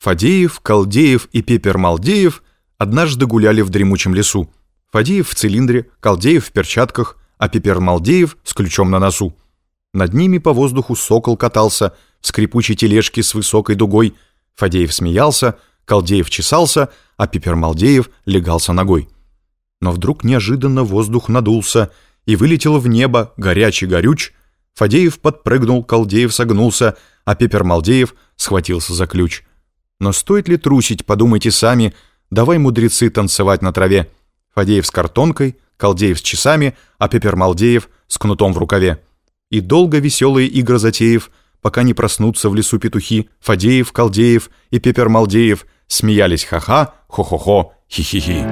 Фадеев, Колдеев и Пепер Малдеев однажды гуляли в дремучем лесу. Фадеев в цилиндре, Колдеев в перчатках, а Пепер Малдеев с ключом на носу. Над ними по воздуху сокол катался в скрипучей тележке с высокой дугой. Фадеев смеялся, Колдеев чесался, а Пепер Малдеев легался ногой. Но вдруг неожиданно воздух надулся, и вылетел в небо горячий горюч. Фадеев подпрыгнул, Колдеев согнулся, а Пепер Малдеев схватился за ключ. Но стоит ли трусить, подумайте сами, давай, мудрецы, танцевать на траве. Фадеев с картонкой, Колдеев с часами, а Пепер Малдеев с кнутом в рукаве. И долго веселые игры затеев, пока не проснутся в лесу петухи, Фадеев, Колдеев и Пепер Малдеев смеялись ха-ха, хо-хо-хо, хи-хи-хи.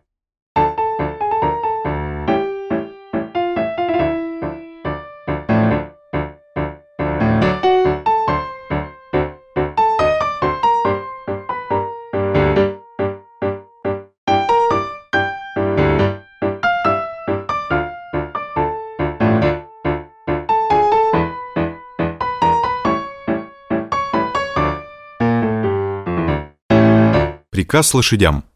Приказ лошадям.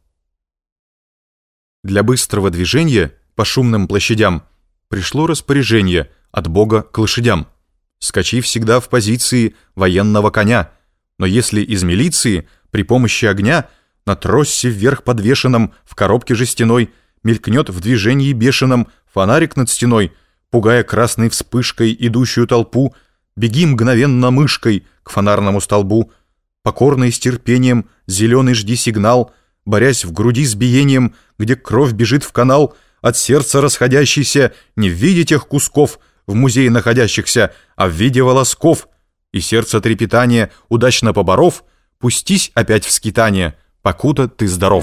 Для быстрого движения по шумным площадям пришло распоряжение от Бога к лошадям: скачи всегда в позиции военного коня, но если из милиции при помощи огня на тросе вверх подвешенном в коробке жестяной мелькнет в движении бешеном фонарик над стеной, пугая красной вспышкой идущую толпу, беги мгновенно мышкой к фонарному столбу, покорно и с терпением зеленый жди сигнал, борясь в груди с биением, где кровь бежит в канал, от сердца расходящийся, не в виде тех кусков в музее находящихся, а в виде волосков, и сердце трепетания удачно поборов, пустись опять в скитание, покуда ты здоров.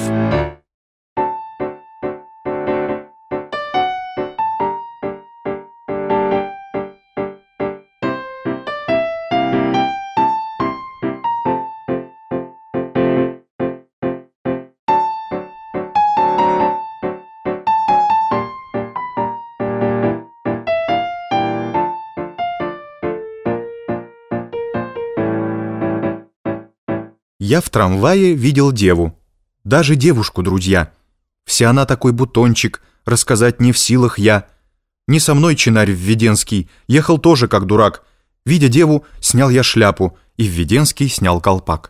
Я в трамвае видел деву, даже девушку, друзья. Вся она такой бутончик, рассказать не в силах я. Не со мной чинарь Введенский, ехал тоже как дурак. Видя деву, снял я шляпу, и Введенский снял колпак.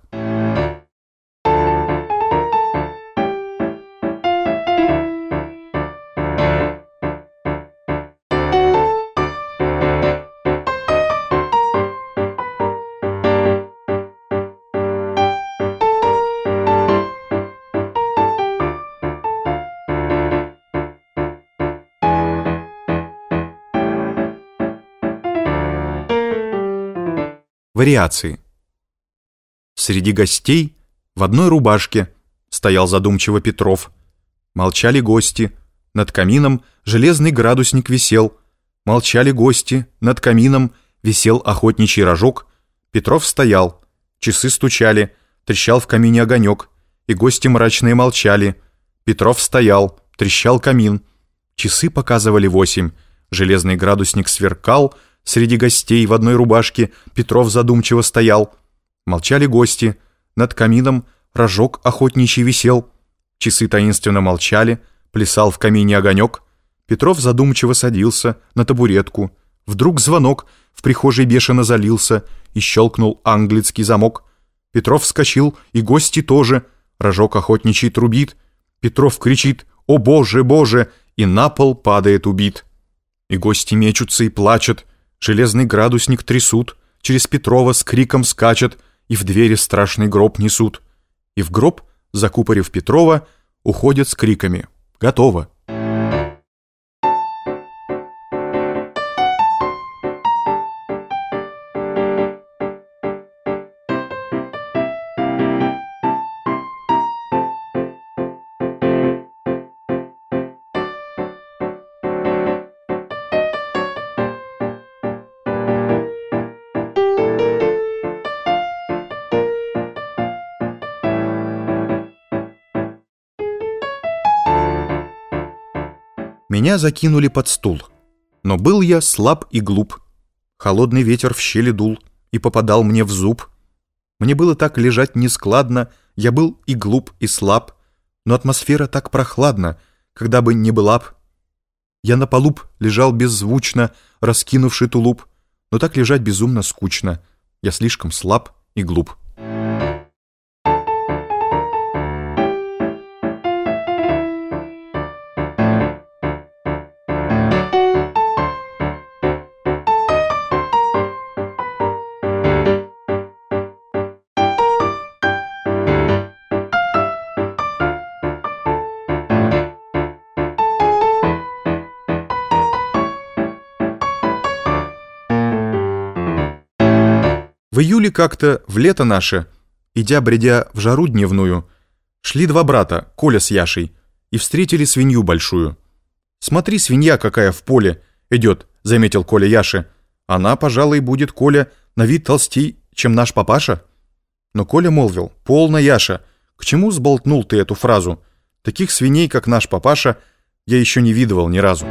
Вариации. Среди гостей в одной рубашке стоял задумчиво Петров. Молчали гости, над камином железный градусник висел. Молчали гости, над камином висел охотничий рожок. Петров стоял, часы стучали, трещал в камине огонек, и гости мрачные молчали. Петров стоял, трещал камин. Часы показывали 8, железный градусник сверкал. Среди гостей в одной рубашке Петров задумчиво стоял. Молчали гости, над камином рожок охотничий висел. Часы таинственно молчали, плясал в камине огонек. Петров задумчиво садился на табуретку. Вдруг звонок в прихожей бешено залился, и щелкнул английский замок. Петров вскочил, и гости тоже. Рожок охотничий трубит. Петров кричит: «О Боже, Боже!» и на пол падает убит. И гости мечутся и плачут. Железный градусник трясут, через Петрова с криком скачут, и в двери страшный гроб несут. И в гроб, закупорив Петрова, уходят с криками: «Готово!» Меня закинули под стул, но был я слаб и глуп. Холодный ветер в щели дул и попадал мне в зуб. Мне было так лежать нескладно, я был и глуп, и слаб, но атмосфера так прохладна, когда бы не была б. Я на полу б лежал беззвучно, раскинувший тулуп, но так лежать безумно скучно, я слишком слаб и глуп. В июле как-то, в лето наше, бредя в жару дневную, шли два брата, Коля с Яшей, и встретили свинью большую. «Смотри, свинья какая в поле идет», — заметил Коля Яше. «Она, пожалуй, будет, Коля, на вид толстей, чем наш папаша». Но Коля молвил: «Полно, Яша, к чему сболтнул ты эту фразу? Таких свиней, как наш папаша, я еще не видывал ни разу».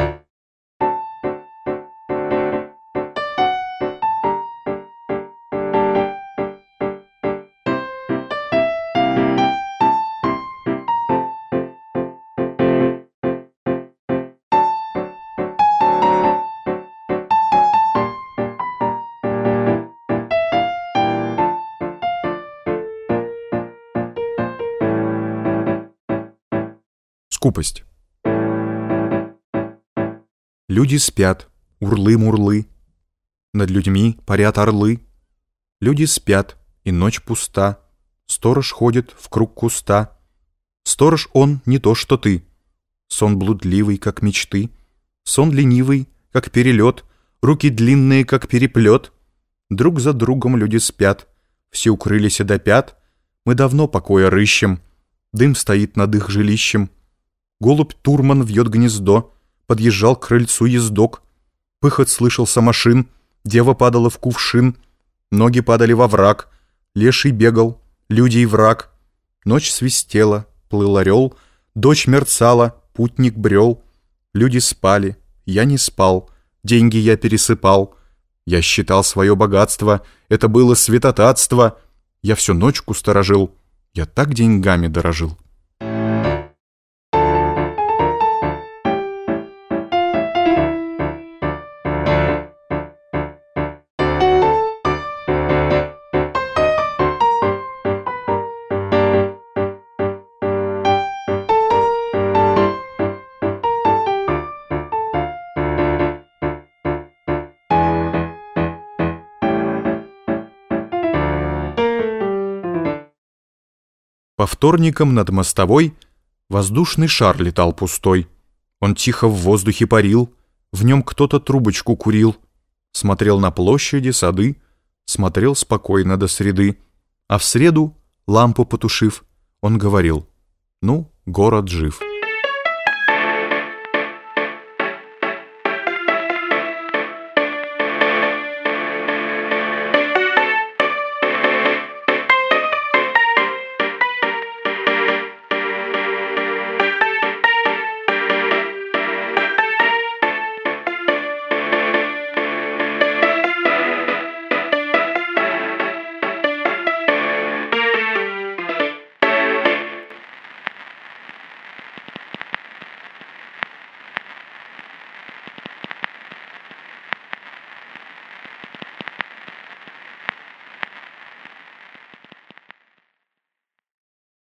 Скупость. Люди спят, урлы-мурлы, над людьми парят орлы. Люди спят, и ночь пуста, сторож ходит в круг куста. Сторож он не то что ты, сон блудливый, как мечты, сон ленивый, как перелет, руки длинные, как переплет. Друг за другом люди спят, все укрылись до пят, мы давно покоя рыщем, дым стоит над их жилищем. Голубь-турман вьет гнездо, подъезжал к крыльцу ездок. Пыхот слышался машин, дева падала в кувшин, ноги падали во враг, леший бегал, люди и враг. Ночь свистела, плыл орел, дочь мерцала, путник брел. Люди спали, я не спал, деньги я пересыпал. Я считал свое богатство, это было святотатство. Я всю ночку сторожил, я так деньгами дорожил. По вторникам над мостовой воздушный шар летал пустой. Он тихо в воздухе парил, в нем кто-то трубочку курил. Смотрел на площади, сады, смотрел спокойно до среды. А в среду, лампу потушив, он говорил: «Ну, город жив».